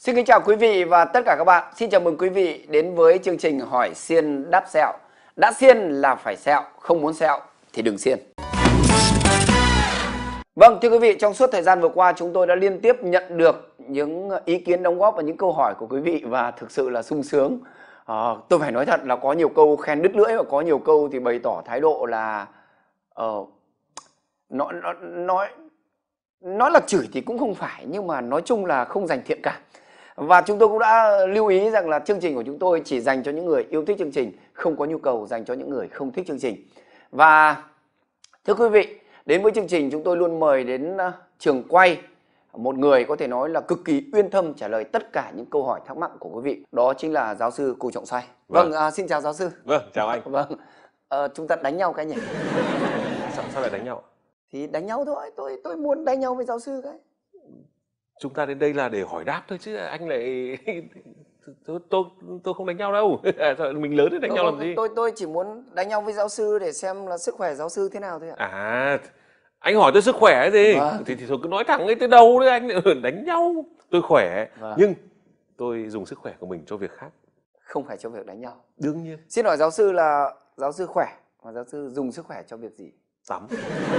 Xin kính chào quý vị và tất cả các bạn. Xin chào mừng quý vị đến với chương trình Hỏi Xiên Đáp Sẹo. Đã xiên là phải sẹo, không muốn sẹo thì đừng xiên. Vâng, thưa quý vị, trong suốt thời gian vừa qua chúng tôi đã liên tiếp nhận được những ý kiến đóng góp và những câu hỏi của quý vị và thực sự là sung sướng. Tôi phải nói thật là có nhiều câu khen đứt lưỡi và có nhiều câu thì bày tỏ thái độ là nói là chửi thì cũng không phải, nhưng mà nói chung là không dành thiện cảm. Và chúng tôi cũng đã lưu ý rằng là chương trình của chúng tôi chỉ dành cho những người yêu thích chương trình, không có nhu cầu dành cho những người không thích chương trình. Và thưa quý vị, đến với chương trình chúng tôi luôn mời đến trường quay một người có thể nói là cực kỳ uyên thâm trả lời tất cả những câu hỏi thắc mắc của quý vị. Đó chính là giáo sư Cù Trọng Xoay. Vâng, xin chào giáo sư. Vâng, chào anh. Vâng, chúng ta đánh nhau cái nhỉ? Sao lại đánh nhau? Thì đánh nhau thôi, tôi muốn đánh nhau với giáo sư cái. Chúng ta đến đây là để hỏi đáp thôi chứ anh lại tôi không đánh nhau đâu. Mình lớn thì đánh nhau làm gì? Tôi chỉ muốn đánh nhau với giáo sư để xem là sức khỏe giáo sư thế nào thôi ạ. À, anh hỏi tôi sức khỏe cái gì? Vâng. Thì thôi cứ nói thẳng ngay từ đầu đấy, anh đánh nhau. Tôi khỏe, Vâng. nhưng tôi dùng sức khỏe của mình cho việc khác. Không phải cho việc đánh nhau. Đương nhiên. Xin hỏi giáo sư là giáo sư khỏe và giáo sư dùng sức khỏe cho việc gì? Tắm.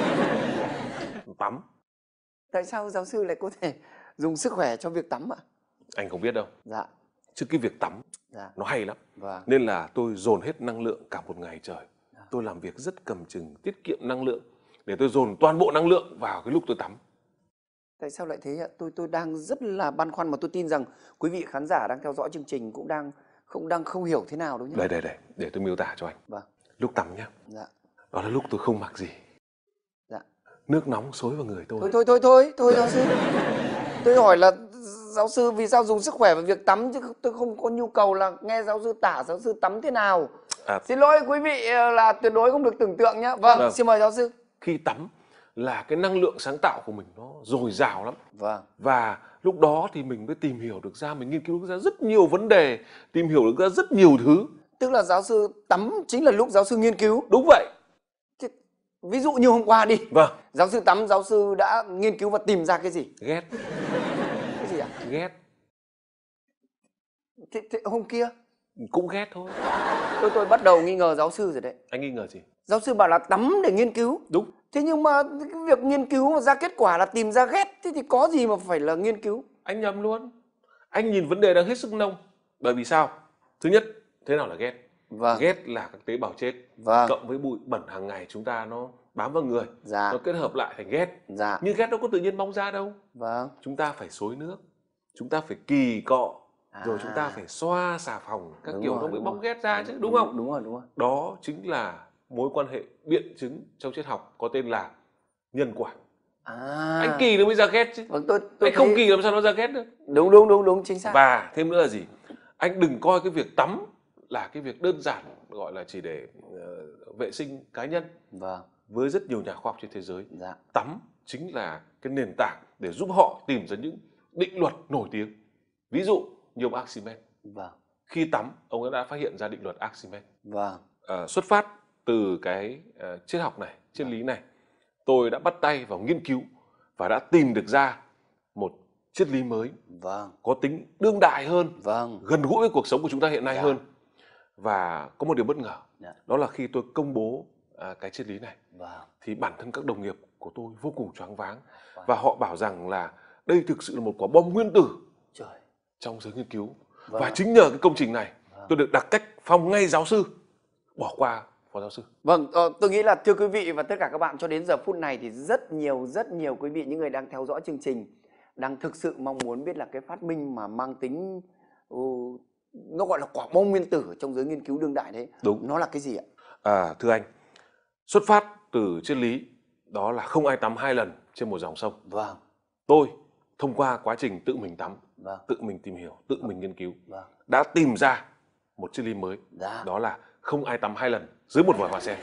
Tắm. Tại sao giáo sư lại có thể dùng sức khỏe cho việc tắm ạ? Anh không biết đâu. Dạ. Chứ cái việc tắm Dạ. nó hay lắm. Vâng. Nên là tôi dồn hết năng lượng cả một ngày trời. Tôi làm việc rất cầm chừng, tiết kiệm năng lượng để tôi dồn toàn bộ năng lượng vào cái lúc tôi tắm. Tại sao lại thế ạ? Tôi đang rất là băn khoăn, mà tôi tin rằng quý vị khán giả đang theo dõi chương trình cũng đang không hiểu thế nào đâu nhé. Đây, để tôi miêu tả cho anh. Vâng. Lúc tắm nhá. Dạ. Đó là lúc tôi không mặc gì. Dạ. Nước nóng xối vào người tôi. Thôi giáo sư. Tôi hỏi là giáo sư vì sao dùng sức khỏe vào việc tắm, chứ tôi không có nhu cầu là nghe giáo sư tả giáo sư tắm thế nào. Xin lỗi quý vị là tuyệt đối không được tưởng tượng nhé. Vâng, xin mời giáo sư. Khi tắm là cái năng lượng sáng tạo của mình nó dồi dào lắm. Vâng. Và lúc đó thì mình mới tìm hiểu được ra, mình nghiên cứu được ra rất nhiều vấn đề, tìm hiểu được ra rất nhiều thứ. Tức là giáo sư tắm chính là lúc giáo sư nghiên cứu. Đúng vậy. Ví dụ như hôm qua đi. Vâng. Giáo sư tắm, giáo sư đã nghiên cứu và tìm ra cái gì? Ghét. Cái gì ạ? Ghét. Thế hôm kia? Cũng ghét thôi. Tôi bắt đầu nghi ngờ giáo sư rồi đấy. Anh nghi ngờ gì? Giáo sư bảo là tắm để nghiên cứu. Đúng. Thế nhưng mà cái việc nghiên cứu mà ra kết quả là tìm ra ghét, thế thì có gì mà phải là nghiên cứu? Anh nhầm luôn. Anh nhìn vấn đề đang hết sức nông. Bởi vì sao? Thứ nhất, thế nào là ghét? Vâng. Ghét là các tế bào chết. Vâng. Cộng với bụi bẩn hàng ngày chúng ta nó bám vào người. Dạ. Nó kết hợp lại thành ghét. Dạ. Nhưng ghét đâu có tự nhiên bong ra đâu. Vâng. Chúng ta phải xối nước, chúng ta phải kỳ cọ, rồi chúng ta phải xoa xà phòng các Đúng kiểu rồi, nó mới đúng bong rồi. ghét ra chứ, đúng không? Đúng rồi. Đó chính là mối quan hệ biện chứng trong triết học có tên là nhân quả. Anh kỳ nó mới ra ghét chứ. Vâng, Anh không kỳ làm sao nó ra ghét được. Đúng, chính xác. Và thêm nữa là gì? Anh đừng coi cái việc tắm là cái việc đơn giản, gọi là chỉ để vệ sinh cá nhân. Vâng. Với rất nhiều nhà khoa học trên thế giới, Dạ. tắm chính là cái nền tảng để giúp họ tìm ra những định luật nổi tiếng. Ví dụ như ông Archimedes. Vâng. Khi tắm, ông ấy đã phát hiện ra định luật Archimedes. Vâng. Xuất phát từ cái triết học này, triết lý này, tôi đã bắt tay vào nghiên cứu và đã tìm được ra một triết lý mới. Vâng. Có tính đương đại hơn, Vâng. gần gũi với cuộc sống của chúng ta hiện nay Dạ. hơn. Và có một điều bất ngờ, Dạ. đó là khi tôi công bố cái triết lý này, Vâng. thì bản thân các đồng nghiệp của tôi vô cùng choáng váng. Và họ bảo rằng là đây thực sự là một quả bom nguyên tử trong giới nghiên cứu. Vâng. Và chính nhờ cái công trình này, tôi được đặt cách phong ngay giáo sư, bỏ qua phó giáo sư. Vâng, tôi nghĩ là thưa quý vị và tất cả các bạn, cho đến giờ phút này thì rất nhiều quý vị, những người đang theo dõi chương trình, đang thực sự mong muốn biết là cái phát minh mà mang tính nó gọi là quả bom nguyên tử trong giới nghiên cứu đương đại đấy. Đúng. Nó là cái gì ạ? Thưa anh, xuất phát từ triết lý đó là không ai tắm 2 lần trên một dòng sông. Vâng. Tôi thông qua quá trình tự mình tắm, Vâng. tự mình tìm hiểu, tự mình nghiên cứu, Vâng. đã tìm ra một triết lý mới. Dạ. Đó là không ai tắm 2 lần dưới một vòi hoa sen.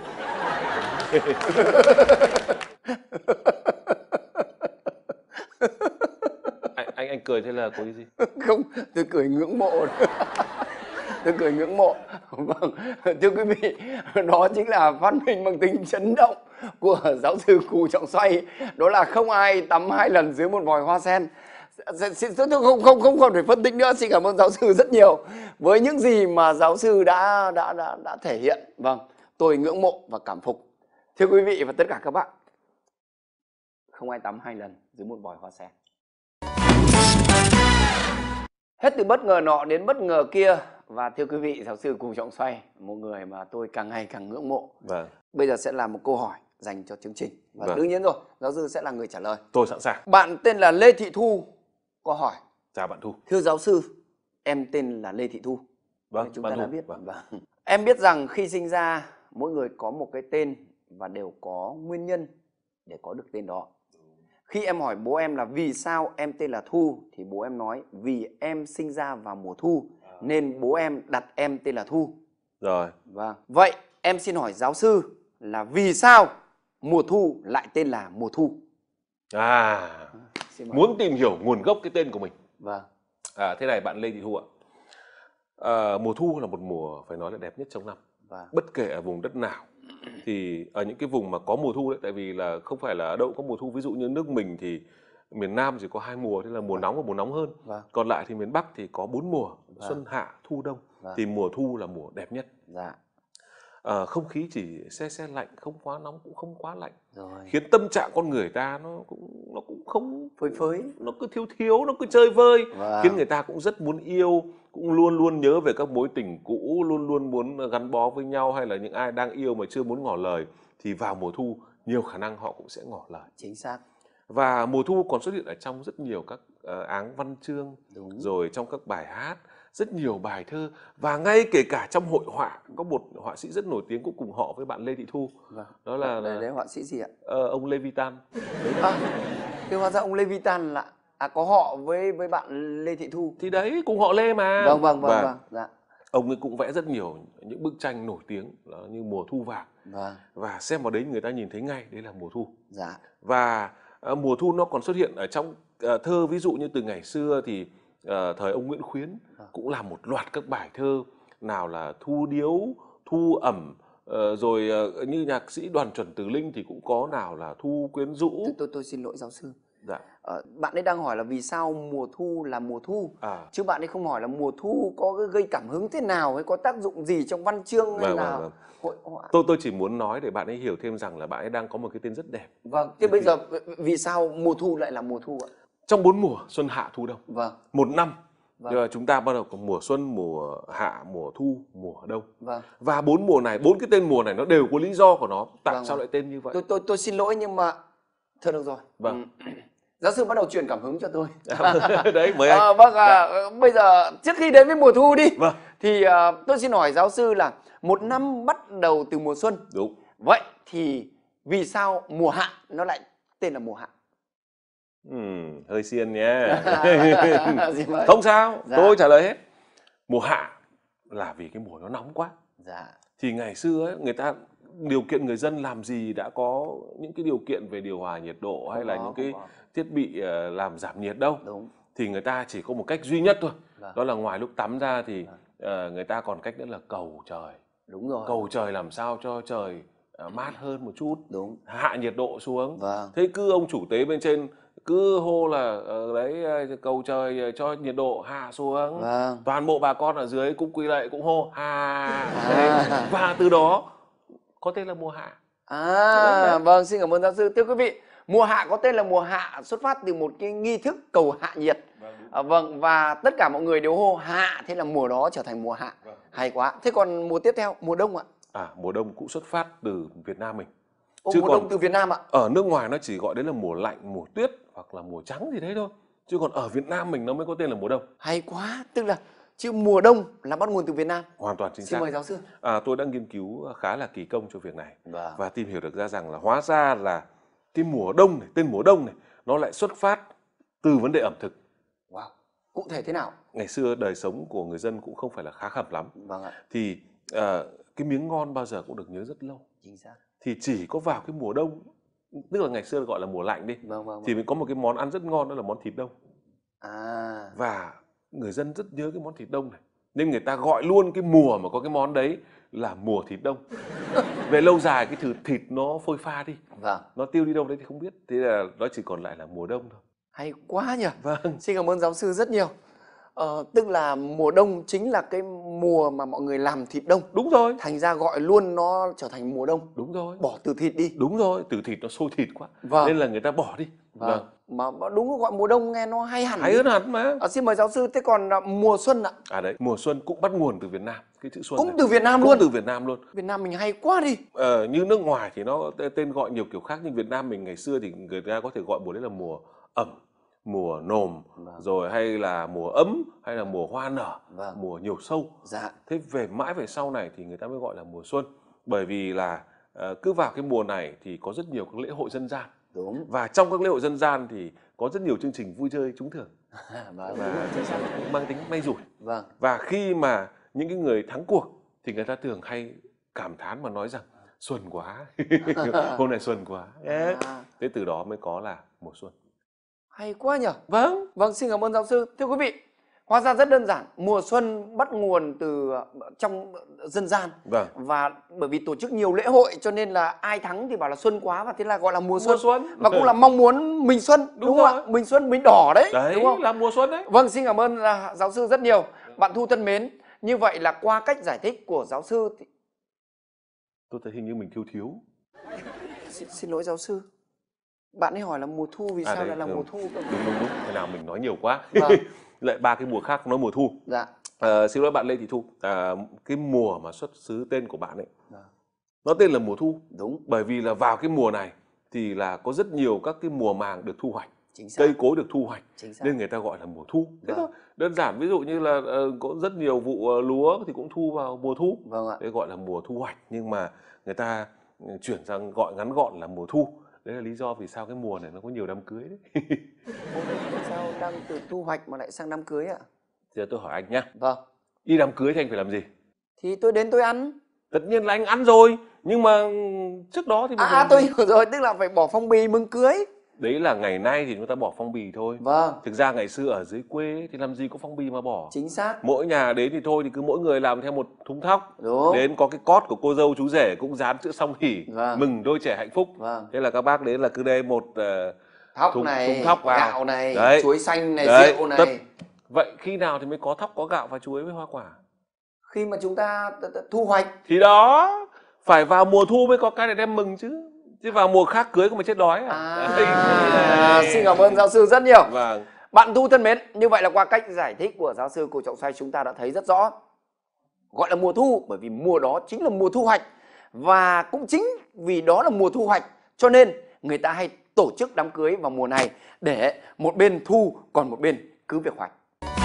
Anh cười thế là có ý gì? Không, tôi cười ngưỡng mộ. Tôi cười ngưỡng mộ. Vâng, thưa quý vị, đó chính là phát minh mang tính chấn động của giáo sư Cù Trọng Xoay. Đó là không ai tắm 2 lần dưới một vòi hoa sen. Không còn phải phân tích nữa. Xin cảm ơn giáo sư rất nhiều với những gì mà giáo sư đã thể hiện. Vâng, tôi ngưỡng mộ và cảm phục. Thưa quý vị và tất cả các bạn, không ai tắm 2 lần dưới một vòi hoa sen. Hết từ bất ngờ nọ đến bất ngờ kia. Và thưa quý vị, giáo sư Cùng Trọng Xoay, một người mà tôi càng ngày càng ngưỡng mộ. Vâng. Bây giờ sẽ là một câu hỏi dành cho chương trình. Và Vâng. đương nhiên rồi, giáo sư sẽ là người trả lời. Tôi sẵn sàng. Bạn tên là Lê Thị Thu có hỏi. Chào bạn Thu. Thưa giáo sư, em tên là Lê Thị Thu. Vâng, Chúng bạn ta đã Thu. biết. Vâng. Vâng. Em biết rằng khi sinh ra, mỗi người có một cái tên và đều có nguyên nhân để có được tên đó. Khi em hỏi bố em là vì sao em tên là Thu, thì bố em nói vì em sinh ra vào mùa thu nên bố em đặt em tên là Thu. Rồi. Vâng. Vậy em xin hỏi giáo sư là vì sao mùa thu lại tên là mùa thu? Xin mời. Muốn tìm hiểu nguồn gốc cái tên của mình. Vâng. Thế này bạn Lê Thị Thu ạ. Mùa thu là một mùa phải nói là đẹp nhất trong năm. Vâng. Bất kể ở vùng đất nào. Thì ở những cái vùng mà có mùa thu đấy, tại vì là không phải là ở đâu có mùa thu, ví dụ như nước mình thì miền Nam chỉ có 2 mùa, thế là mùa nóng và mùa nóng hơn. Vâng. Còn lại thì miền Bắc thì có 4 mùa, Vâng. xuân, hạ, thu, đông. Vâng. Thì mùa thu là mùa đẹp nhất. Dạ. Không khí chỉ se lạnh, không quá nóng cũng không quá lạnh. Rồi. Khiến tâm trạng con người ta nó cũng không Phơi. nó cứ thiếu, nó cứ chơi vơi. Vâng. Khiến người ta cũng rất muốn yêu, cũng luôn luôn nhớ về các mối tình cũ, luôn luôn muốn gắn bó với nhau, hay là những ai đang yêu mà chưa muốn ngỏ lời thì vào mùa thu nhiều khả năng họ cũng sẽ ngỏ lời. Chính xác. Và mùa thu còn xuất hiện ở trong rất nhiều các áng văn chương. Đúng. Rồi trong các bài hát, rất nhiều bài thơ, và ngay kể cả trong hội họa có một họa sĩ rất nổi tiếng cũng cùng họ với bạn Lê Thị Thu. Vâng. Đó là Đấy họa sĩ gì ạ? ông Lê Vi Tan. Thế hóa ra ông Lê Vi Tan là có họ với bạn Lê Thị Thu. Thì đấy, cùng họ Lê mà. Vâng. Dạ. Ông ấy cũng vẽ rất nhiều những bức tranh nổi tiếng như Mùa Thu Vàng. Vâng. Và xem vào đấy người ta nhìn thấy ngay đấy là mùa thu. Dạ. Và mùa thu nó còn xuất hiện ở trong thơ, ví dụ như từ ngày xưa thì thời ông Nguyễn Khuyến cũng làm một loạt các bài thơ, nào là Thu Điếu, Thu Ẩm, rồi như nhạc sĩ Đoàn Chuẩn Từ Linh thì cũng có nào là Thu Quyến Rũ. Tôi xin lỗi giáo sư. Dạ. Bạn ấy đang hỏi là vì sao mùa thu là mùa thu, chứ bạn ấy không hỏi là mùa thu có gây cảm hứng thế nào, hay có tác dụng gì trong văn chương hay là hội họa. Tôi chỉ muốn nói để bạn ấy hiểu thêm rằng là bạn ấy đang có một cái tên rất đẹp. Vâng. Thế bây giờ vì sao mùa thu lại là mùa thu ạ? Trong 4 mùa xuân, hạ, thu, đông. Vâng. Một năm. Vâng. Chúng ta bắt đầu có mùa xuân, mùa hạ, mùa thu, mùa đông. Vâng. Và 4 mùa này, 4 cái tên mùa này nó đều có lý do của nó. Tại sao lại tên như vậy? Tôi xin lỗi nhưng mà thôi được rồi. Vâng. Giáo sư bắt đầu truyền cảm hứng cho tôi. Đấy, mời anh. Vâng, bây giờ trước khi đến với mùa thu đi, vâng, thì tôi xin hỏi giáo sư là một năm bắt đầu từ mùa xuân. Đúng. Vậy thì vì sao mùa hạ nó lại tên là mùa hạ? Hơi xiên nhé. Vâng. Không sao, Dạ. tôi trả lời hết. Mùa hạ là vì cái mùa nó nóng quá. Dạ. Thì ngày xưa ấy, người ta điều kiện người dân làm gì đã có những cái điều kiện về điều hòa nhiệt độ hay là những cái thiết bị làm giảm nhiệt đâu. Đúng. Thì người ta chỉ có một cách duy nhất thôi. Vâng. Đó là ngoài lúc tắm ra thì người ta còn cách nữa là cầu trời. Đúng rồi. Cầu trời làm sao cho trời mát hơn một chút. Đúng. Hạ nhiệt độ xuống. Vâng. Thế cứ ông chủ tế bên trên cứ hô là cầu trời cho nhiệt độ hạ xuống. Vâng. Toàn bộ bà con ở dưới cũng quỳ lạy cũng hô hạ. Và từ đó có tên là mùa hạ. Vâng, xin cảm ơn giáo sư. Thưa quý vị, mùa hạ có tên là mùa hạ xuất phát từ một cái nghi thức cầu hạ nhiệt. Vâng, và tất cả mọi người đều hô hạ, thế là mùa đó trở thành mùa hạ. Hay quá. Thế còn mùa tiếp theo, mùa đông ạ? Mùa đông cũng xuất phát từ Việt Nam mình. Mùa đông từ Việt Nam ạ? Ở nước ngoài nó chỉ gọi đấy là mùa lạnh, mùa tuyết hoặc là mùa trắng gì đấy thôi. Chứ còn ở Việt Nam mình nó mới có tên là mùa đông. Hay quá, tức là chữ mùa đông là bắt nguồn từ Việt Nam. Hoàn toàn chính xác. Xin mời giáo sư. Tôi đã nghiên cứu khá là kỳ công cho việc này. Vâng. Và tìm hiểu được ra rằng là hóa ra là cái mùa đông này, tên mùa đông này nó lại xuất phát từ vấn đề ẩm thực. Wow. Cụ thể thế nào? Ngày xưa đời sống của người dân cũng không phải là khá khẩm lắm. Vâng ạ. Thì cái miếng ngon bao giờ cũng được nhớ rất lâu. Chính xác. Thì chỉ có vào cái mùa đông, tức là ngày xưa gọi là mùa lạnh đi. Vâng. Thì mình có một cái món ăn rất ngon, đó là món thịt đông. Và người dân rất nhớ cái món thịt đông này, nên người ta gọi luôn cái mùa mà có cái món đấy là mùa thịt đông. Về lâu dài cái thịt nó phôi pha đi, vâng, nó tiêu đi đâu đấy thì không biết. Thế là nó chỉ còn lại là mùa đông thôi. Hay quá nhỉ. Vâng. Xin cảm ơn giáo sư rất nhiều. Tức là mùa đông chính là cái mùa mà mọi người làm thịt đông. Đúng rồi. Thành ra gọi luôn nó trở thành mùa đông. Đúng rồi. Bỏ từ thịt đi. Đúng rồi, từ thịt nó sôi thịt quá. Vâng. Nên là người ta bỏ đi. Vâng. Mà đúng gọi mùa đông nghe nó hay hẳn. Hay hơn hẳn mà. Xin mời giáo sư, thế còn mùa xuân ạ? Đấy, mùa xuân cũng bắt nguồn từ Việt Nam. Cái chữ xuân cũng này. từ Việt Nam cũng luôn. từ Việt Nam luôn. Việt Nam mình hay quá đi. Như nước ngoài thì nó tên gọi nhiều kiểu khác, nhưng Việt Nam mình ngày xưa thì người ta có thể gọi mùa đấy là mùa ẩm, mùa nồm, rồi hay là mùa ấm, hay là mùa hoa nở, mùa nhiều sâu. Dạ. Thế mãi về sau này thì người ta mới gọi là mùa xuân, bởi vì là cứ vào cái mùa này thì có rất nhiều các lễ hội dân gian. Đúng. Và trong các lễ hội dân gian thì có rất nhiều chương trình vui chơi trúng thưởng và mang tính may rủi. Vâng. Và khi mà những cái người thắng cuộc thì người ta thường hay cảm thán mà nói rằng xuân quá, hôm nay xuân quá. Thế từ đó mới có là mùa xuân. Hay quá nhỉ. Vâng. Vâng, xin cảm ơn giáo sư. Thưa quý vị, hóa ra rất đơn giản. Mùa xuân bắt nguồn từ trong dân gian. Vâng. Và bởi vì tổ chức nhiều lễ hội cho nên là ai thắng thì bảo là xuân quá, và thế là gọi là mùa xuân. Mùa xuân. Và cũng là mong muốn mình xuân. Đúng không ạ? Mình xuân mình đỏ đấy. Đấy, đúng không? là mùa xuân đấy. Vâng, xin cảm ơn giáo sư rất nhiều. Bạn Thu thân mến, như vậy là qua cách giải thích của giáo sư thì... Tôi thấy hình như mình thiếu. Xin lỗi giáo sư. Bạn ấy hỏi là mùa thu, vì sao lại là mùa thu? Đúng. Thế nào mình nói nhiều quá. Vâng. Lại ba cái mùa khác nói mùa thu. Dạ. Xin lỗi bạn Lê Thị Thu. Cái mùa mà xuất xứ tên của bạn ấy, nó tên là mùa thu. Đúng. Bởi vì là vào cái mùa này thì là có rất nhiều các cái mùa màng được thu hoạch. Chính xác. Cây cối được thu hoạch. Chính xác. Nên người ta gọi là mùa thu. Thế thôi. Đơn giản, ví dụ như là có rất nhiều vụ lúa thì cũng thu vào mùa thu. Vâng ạ. Đấy gọi là mùa thu hoạch. Nhưng mà người ta chuyển sang gọi ngắn gọn là mùa thu. Đấy là lý do vì sao cái mùa này nó có nhiều đám cưới đấy. Sao đang từ thu hoạch mà lại sang đám cưới ạ? Giờ tôi hỏi anh nhá. Vâng. Đi đám cưới thì anh phải làm gì? Thì tôi đến tôi ăn. Tất nhiên là anh ăn rồi. Nhưng mà trước đó thì mình phải tôi hiểu rồi, tức là phải bỏ phong bì mừng cưới. Đấy là ngày nay thì chúng ta bỏ phong bì thôi. Vâng. Thực ra ngày xưa ở dưới quê thì làm gì có phong bì mà bỏ. Chính xác. Mỗi nhà đến thì thôi thì cứ mỗi người làm theo một thúng thóc. Đúng. Đến có cái cót của cô dâu chú rể cũng dán chữ song hỷ. Vâng. Mừng đôi trẻ hạnh phúc. Vâng. Thế là các bác đến là cứ đây một thóc thúng này, thóc vào. gạo này, đấy. chuối xanh này, đấy. rượu này. Vậy khi nào thì mới có thóc, có gạo và chuối với hoa quả? Khi mà chúng ta thu hoạch. Thì đó, phải vào mùa thu mới có cái để đem mừng chứ. Chứ vào mùa khác cưới không mà chết đói Xin cảm ơn giáo sư rất nhiều. Vâng. Bạn Thu thân mến, như vậy là qua cách giải thích của giáo sư Cổ Trọng Xoay chúng ta đã thấy rất rõ. Gọi là mùa thu bởi vì mùa đó chính là mùa thu hoạch. Và cũng chính vì đó là mùa thu hoạch cho nên người ta hay tổ chức đám cưới vào mùa này để một bên thu còn một bên cứ việc hoạch.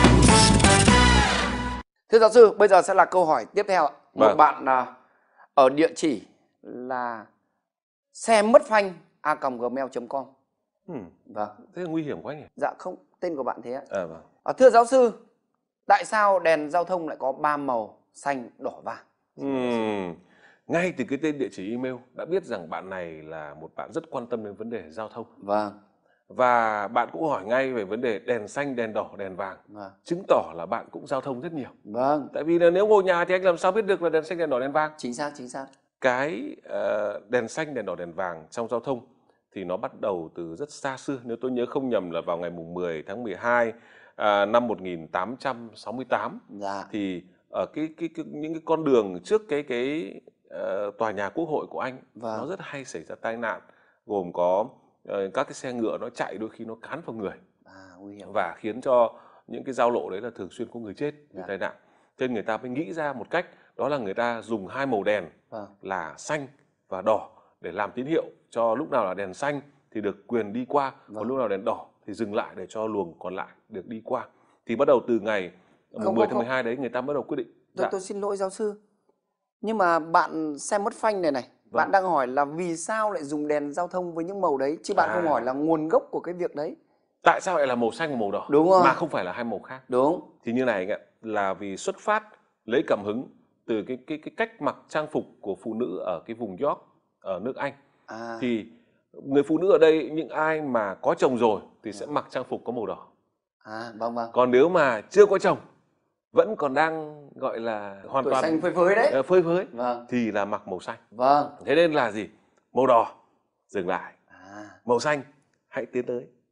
Thưa giáo sư, bây giờ sẽ là câu hỏi tiếp theo. Một bạn ở địa chỉ là xe mất phanh @gmail.com. Vâng. Thế là nguy hiểm quá nhỉ? Dạ không, tên của bạn thế ạ. Vâng. Thưa giáo sư, tại sao đèn giao thông lại có 3 màu xanh, đỏ, vàng? Ngay từ cái tên địa chỉ email đã biết rằng bạn này là một bạn rất quan tâm đến vấn đề giao thông. Vâng. Và bạn cũng hỏi ngay về vấn đề đèn xanh, đèn đỏ, đèn vàng. Chứng tỏ là bạn cũng giao thông rất nhiều. Vâng. Tại vì là nếu ngồi nhà thì anh làm sao biết được là đèn xanh, đèn đỏ, đèn vàng? Chính xác, chính xác. Cái đèn xanh, đèn đỏ, đèn vàng trong giao thông thì nó bắt đầu từ rất xa xưa. Nếu tôi nhớ không nhầm là vào ngày 10 tháng 12 năm 1868. Dạ. Thì ở những cái con đường trước cái tòa nhà Quốc hội của Anh, nó rất hay xảy ra tai nạn, gồm có các cái xe ngựa nó chạy đôi khi nó cán vào người nguy hiểm. và khiến cho những cái giao lộ đấy là thường xuyên có người chết vì tai nạn. Cho nên người ta mới nghĩ ra một cách, đó là người ta dùng hai màu đèn là xanh và đỏ để làm tín hiệu cho lúc nào là đèn xanh thì được quyền đi qua, còn lúc nào đèn đỏ thì dừng lại để cho luồng còn lại được đi qua. Thì bắt đầu từ ngày 10 tháng 12 đấy người ta bắt đầu quyết định. Tôi xin lỗi giáo sư. Nhưng mà bạn xe mất phanh này, bạn đang hỏi là vì sao lại dùng đèn giao thông với những màu đấy, chứ bạn không hỏi là nguồn gốc của cái việc đấy. Tại sao lại là màu xanh và màu đỏ? Đúng rồi. Mà không phải là hai màu khác. Đúng. Thì như này anh ạ, là vì xuất phát lấy cảm hứng từ cái cách mặc trang phục của phụ nữ ở cái vùng York ở nước Anh. Thì người phụ nữ ở đây, những ai mà có chồng rồi thì sẽ mặc trang phục có màu đỏ. Vâng. Còn nếu mà chưa có chồng, vẫn còn đang gọi là hoàn toàn xanh phơi phới đấy, phơi phới, thì là mặc màu xanh. Vâng. Thế nên là gì? Màu đỏ dừng lại, màu xanh hãy tiến tới.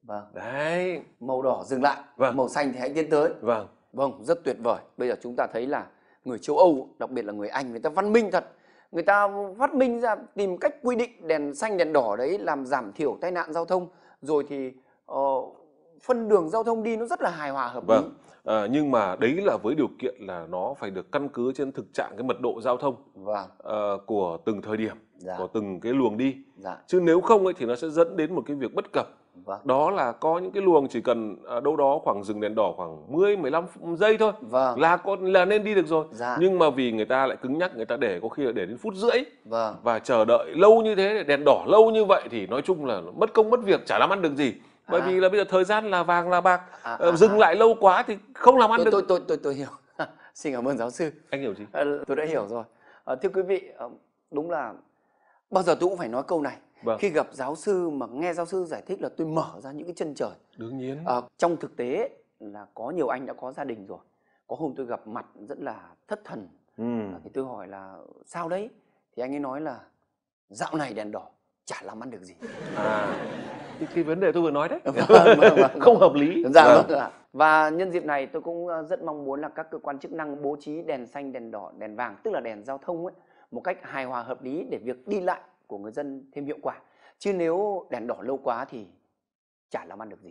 Vâng. Đấy. Màu đỏ dừng lại, Vâng. màu xanh thì hãy tiến tới. Vâng. Vâng, rất tuyệt vời. Bây giờ chúng ta thấy là người châu Âu, đặc biệt là người Anh, người ta văn minh thật. Người ta phát minh ra tìm cách quy định đèn xanh đèn đỏ đấy làm giảm thiểu tai nạn giao thông. Rồi thì phân đường giao thông đi nó rất là hài hòa hợp lý. Vâng. Nhưng mà đấy là với điều kiện là nó phải được căn cứ trên thực trạng cái mật độ giao thông Vâng. của từng thời điểm, Dạ. của từng cái luồng đi. Dạ. Chứ nếu không ấy thì nó sẽ dẫn đến một cái việc bất cập. Vâng. Đó là có những cái luồng chỉ cần đâu đó khoảng dừng đèn đỏ khoảng 10-15 giây thôi Vâng. là nên đi được rồi. Dạ. Nhưng mà vì người ta lại cứng nhắc, người ta để có khi là để đến phút rưỡi. Vâng. Và chờ đợi lâu như thế, đèn đỏ lâu như vậy thì nói chung là mất công mất việc, chả làm ăn được gì. Bởi vì là bây giờ thời gian là vàng là bạc, dừng lại lâu quá thì không làm ăn được. Tôi hiểu. Xin cảm ơn giáo sư. Anh hiểu gì? Tôi đã hiểu rồi. Thưa quý vị, đúng là bao giờ tôi cũng phải nói câu này. Vâng. Khi gặp giáo sư mà nghe giáo sư giải thích là tôi mở ra những cái chân trời. Đương nhiên. Trong thực tế là có nhiều anh đã có gia đình rồi. Có hôm tôi gặp mặt rất là thất thần. Thì tôi hỏi là sao đấy? Thì anh ấy nói là dạo này đèn đỏ chả làm ăn được gì. Cái vấn đề tôi vừa nói đấy. Vâng. Không hợp lý. Dạ vâng ạ. Và nhân dịp này tôi cũng rất mong muốn là các cơ quan chức năng bố trí đèn xanh, đèn đỏ, đèn vàng, tức là đèn giao thông ấy, một cách hài hòa hợp lý để việc đi lại của người dân thêm hiệu quả. Chứ nếu đèn đỏ lâu quá thì chả làm ăn được gì.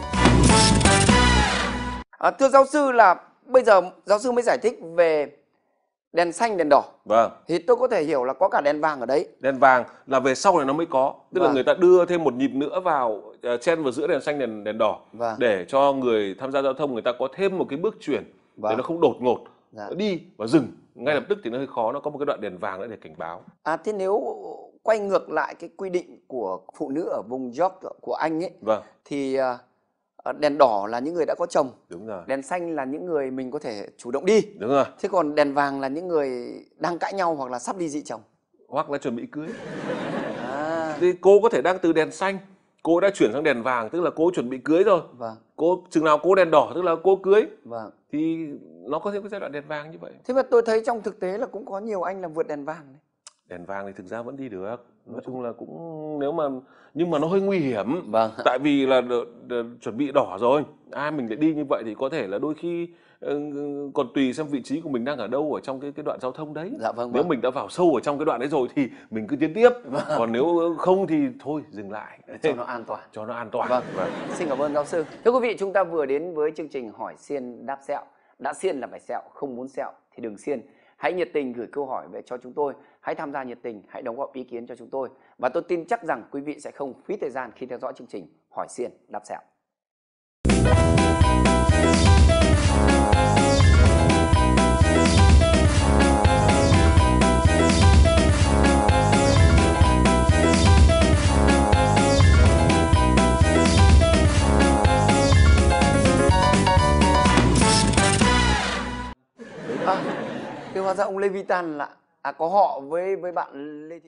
Thưa giáo sư, là bây giờ giáo sư mới giải thích về đèn xanh, đèn đỏ. Vâng. Thì tôi có thể hiểu là có cả đèn vàng ở đấy. Đèn vàng là về sau này nó mới có. Tức là người ta đưa thêm một nhịp nữa vào, chen vào giữa đèn xanh, đèn đỏ. Để cho người tham gia giao thông người ta có thêm một cái bước chuyển. Để nó không đột ngột. Nó đi và dừng. Ngay lập tức thì nó hơi khó, nó có một cái đoạn đèn vàng nữa để cảnh báo. Thế nếu quay ngược lại cái quy định của phụ nữ ở vùng York của Anh ấy. Vâng. Thì đèn đỏ là những người đã có chồng. Đúng rồi. Đèn xanh là những người mình có thể chủ động đi. Đúng rồi. Thế còn đèn vàng là những người đang cãi nhau hoặc là sắp đi dị chồng. Hoặc là chuẩn bị cưới. Thì cô có thể đang từ đèn xanh, cô đã chuyển sang đèn vàng, tức là cô chuẩn bị cưới rồi. Vâng. Chừng nào cô đèn đỏ tức là cô cưới. Vâng. Thì nó có thêm cái giai đoạn đèn vàng như vậy. Thế mà tôi thấy trong thực tế là cũng có nhiều anh là vượt đèn vàng đấy. Đèn vàng thì thực ra vẫn đi được. Nói chung là cũng nếu mà, nhưng mà nó hơi nguy hiểm. Vâng. Tại vì là chuẩn bị đỏ rồi, ai mình lại đi như vậy thì có thể là đôi khi còn tùy xem vị trí của mình đang ở đâu ở trong cái đoạn giao thông đấy. Dạ vâng. Nếu mình đã vào sâu ở trong cái đoạn đấy rồi thì mình cứ tiến tiếp. Còn nếu không thì thôi dừng lại. Cho nó an toàn. Cho nó an toàn. Vâng. Xin cảm ơn giáo sư. Thưa quý vị, chúng ta vừa đến với chương trình Hỏi Xiên Đáp Sẹo. Đã xiên là phải sẹo, không muốn sẹo thì đừng xiên. Hãy nhiệt tình gửi câu hỏi về cho chúng tôi. Hãy tham gia nhiệt tình, hãy đóng góp ý kiến cho chúng tôi. Và tôi tin chắc rằng quý vị sẽ không phí thời gian khi theo dõi chương trình Hỏi Xiên Đáp Sẹo. Thế hóa ra ông Lê Vi Tan là có họ với bạn Lê Thị